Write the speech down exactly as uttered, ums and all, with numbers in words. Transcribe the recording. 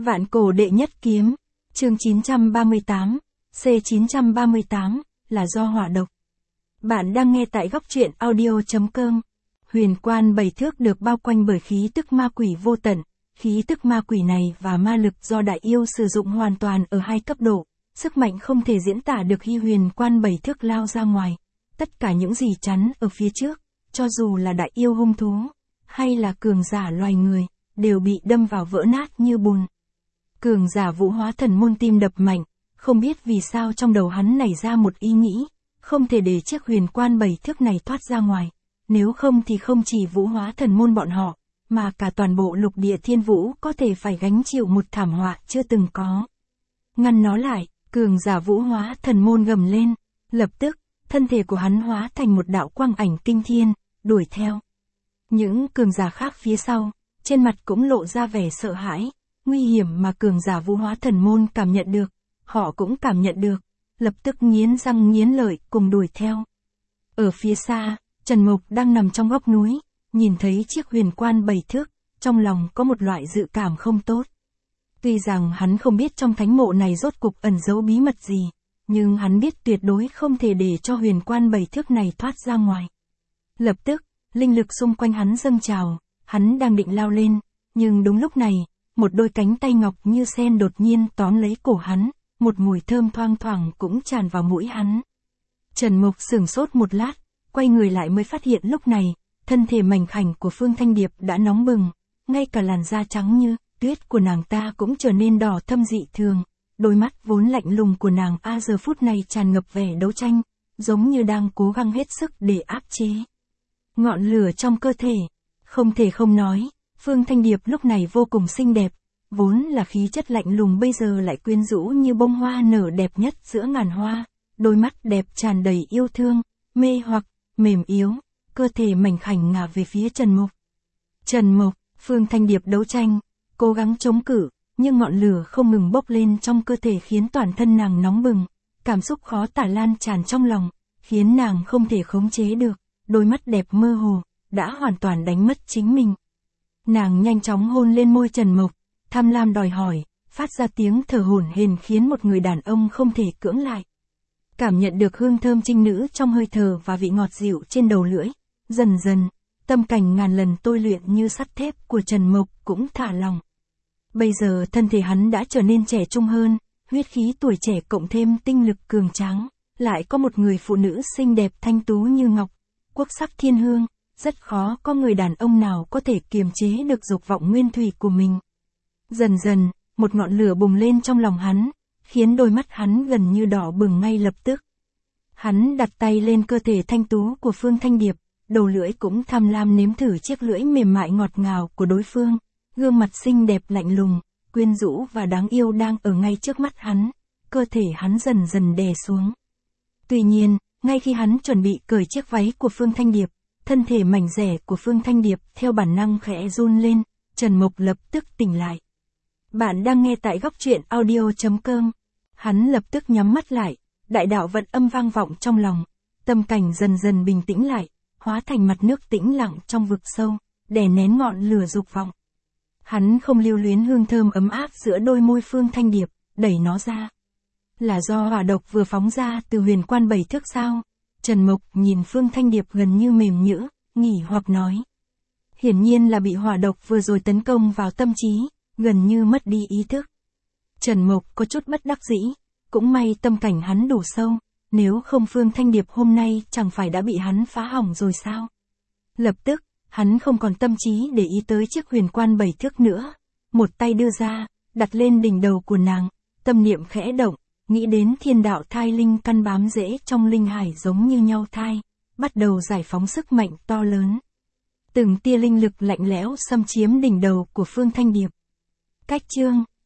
Vạn cổ đệ nhất kiếm, chương chín trăm ba mươi tám, C chín trăm ba mươi tám, là do hỏa độc. Bạn đang nghe tại góc truyện audio.com. Huyền quan bảy thước được bao quanh bởi khí tức ma quỷ vô tận. Khí tức ma quỷ này và ma lực do đại yêu sử dụng hoàn toàn ở hai cấp độ. Sức mạnh không thể diễn tả được khi huyền quan bảy thước lao ra ngoài. Tất cả những gì chắn ở phía trước, cho dù là đại yêu hung thú, hay là cường giả loài người, đều bị đâm vào vỡ nát như bùn. Cường giả Vũ Hóa Thần Môn tim đập mạnh, không biết vì sao trong đầu hắn nảy ra một ý nghĩ, không thể để chiếc huyền quan bảy thước này thoát ra ngoài, nếu không thì không chỉ Vũ Hóa Thần Môn bọn họ, mà cả toàn bộ lục địa thiên vũ có thể phải gánh chịu một thảm họa chưa từng có. Ngăn nó lại, cường giả Vũ Hóa Thần Môn gầm lên, lập tức, thân thể của hắn hóa thành một đạo quang ảnh kinh thiên, đuổi theo. Những cường giả khác phía sau, trên mặt cũng lộ ra vẻ sợ hãi, nguy hiểm mà cường giả Vũ Hóa Thần Môn cảm nhận được, họ cũng cảm nhận được, lập tức nghiến răng nghiến lợi cùng đuổi theo. Ở phía xa, Trần Mục đang nằm trong góc núi, nhìn thấy chiếc huyền quan bảy thước, trong lòng có một loại dự cảm không tốt. Tuy rằng hắn không biết trong thánh mộ này rốt cục ẩn giấu bí mật gì, nhưng hắn biết tuyệt đối không thể để cho huyền quan bảy thước này thoát ra ngoài. Lập tức, linh lực xung quanh hắn dâng trào, hắn đang định lao lên, nhưng đúng lúc này, một đôi cánh tay ngọc như sen đột nhiên tóm lấy cổ hắn, một mùi thơm thoang thoảng cũng tràn vào mũi hắn. Trần Mục sửng sốt một lát, quay người lại mới phát hiện lúc này, thân thể mảnh khảnh của Phương Thanh Điệp đã nóng bừng, ngay cả làn da trắng như tuyết của nàng ta cũng trở nên đỏ thâm dị thường, đôi mắt vốn lạnh lùng của nàng a giờ phút này tràn ngập vẻ đấu tranh, giống như đang cố gắng hết sức để áp chế ngọn lửa trong cơ thể. Không thể không nói, Phương Thanh Điệp lúc này vô cùng xinh đẹp, vốn là khí chất lạnh lùng bây giờ lại quyến rũ như bông hoa nở đẹp nhất giữa ngàn hoa, đôi mắt đẹp tràn đầy yêu thương, mê hoặc, mềm yếu, cơ thể mảnh khảnh ngả về phía Trần Mục. Trần Mục, Phương Thanh Điệp đấu tranh, cố gắng chống cự, nhưng ngọn lửa không ngừng bốc lên trong cơ thể khiến toàn thân nàng nóng bừng, cảm xúc khó tả lan tràn trong lòng, khiến nàng không thể khống chế được, đôi mắt đẹp mơ hồ, đã hoàn toàn đánh mất chính mình. Nàng nhanh chóng hôn lên môi Trần Mục, tham lam đòi hỏi, phát ra tiếng thở hổn hển khiến một người đàn ông không thể cưỡng lại. Cảm nhận được hương thơm trinh nữ trong hơi thở và vị ngọt dịu trên đầu lưỡi, dần dần, tâm cảnh ngàn lần tôi luyện như sắt thép của Trần Mục cũng thả lòng. Bây giờ thân thể hắn đã trở nên trẻ trung hơn, huyết khí tuổi trẻ cộng thêm tinh lực cường tráng, lại có một người phụ nữ xinh đẹp thanh tú như ngọc, quốc sắc thiên hương, rất khó có người đàn ông nào có thể kiềm chế được dục vọng nguyên thủy của mình. Dần dần, một ngọn lửa bùng lên trong lòng hắn, khiến đôi mắt hắn gần như đỏ bừng ngay lập tức. Hắn đặt tay lên cơ thể thanh tú của Phương Thanh Điệp, đầu lưỡi cũng tham lam nếm thử chiếc lưỡi mềm mại ngọt ngào của đối phương, gương mặt xinh đẹp lạnh lùng, quyến rũ và đáng yêu đang ở ngay trước mắt hắn, cơ thể hắn dần dần đè xuống. Tuy nhiên, ngay khi hắn chuẩn bị cởi chiếc váy của Phương Thanh Điệp, thân thể mảnh dẻ của Phương Thanh Điệp theo bản năng khẽ run lên, Trần Mục lập tức tỉnh lại. Bạn đang nghe tại góc truyện audio.com. Hắn lập tức nhắm mắt lại, đại đạo vận âm vang vọng trong lòng, tâm cảnh dần dần bình tĩnh lại, hóa thành mặt nước tĩnh lặng trong vực sâu, đè nén ngọn lửa dục vọng. Hắn không lưu luyến hương thơm ấm áp giữa đôi môi Phương Thanh Điệp, đẩy nó ra. Là do hỏa độc vừa phóng ra từ huyền quan bảy thước sao? Trần Mục nhìn Phương Thanh Điệp gần như mềm nhũn, nghỉ hoặc nói. Hiển nhiên là bị hỏa độc vừa rồi tấn công vào tâm trí, gần như mất đi ý thức. Trần Mục có chút bất đắc dĩ, cũng may tâm cảnh hắn đủ sâu, nếu không Phương Thanh Điệp hôm nay chẳng phải đã bị hắn phá hỏng rồi sao? Lập tức, hắn không còn tâm trí để ý tới chiếc huyền quan bảy thước nữa, một tay đưa ra, đặt lên đỉnh đầu của nàng, tâm niệm khẽ động, nghĩ đến thiên đạo thai linh căn bám rễ trong linh hải giống như nhau thai, bắt đầu giải phóng sức mạnh to lớn. Từng tia linh lực lạnh lẽo xâm chiếm đỉnh đầu của Phương Thanh Điệp. Cách chương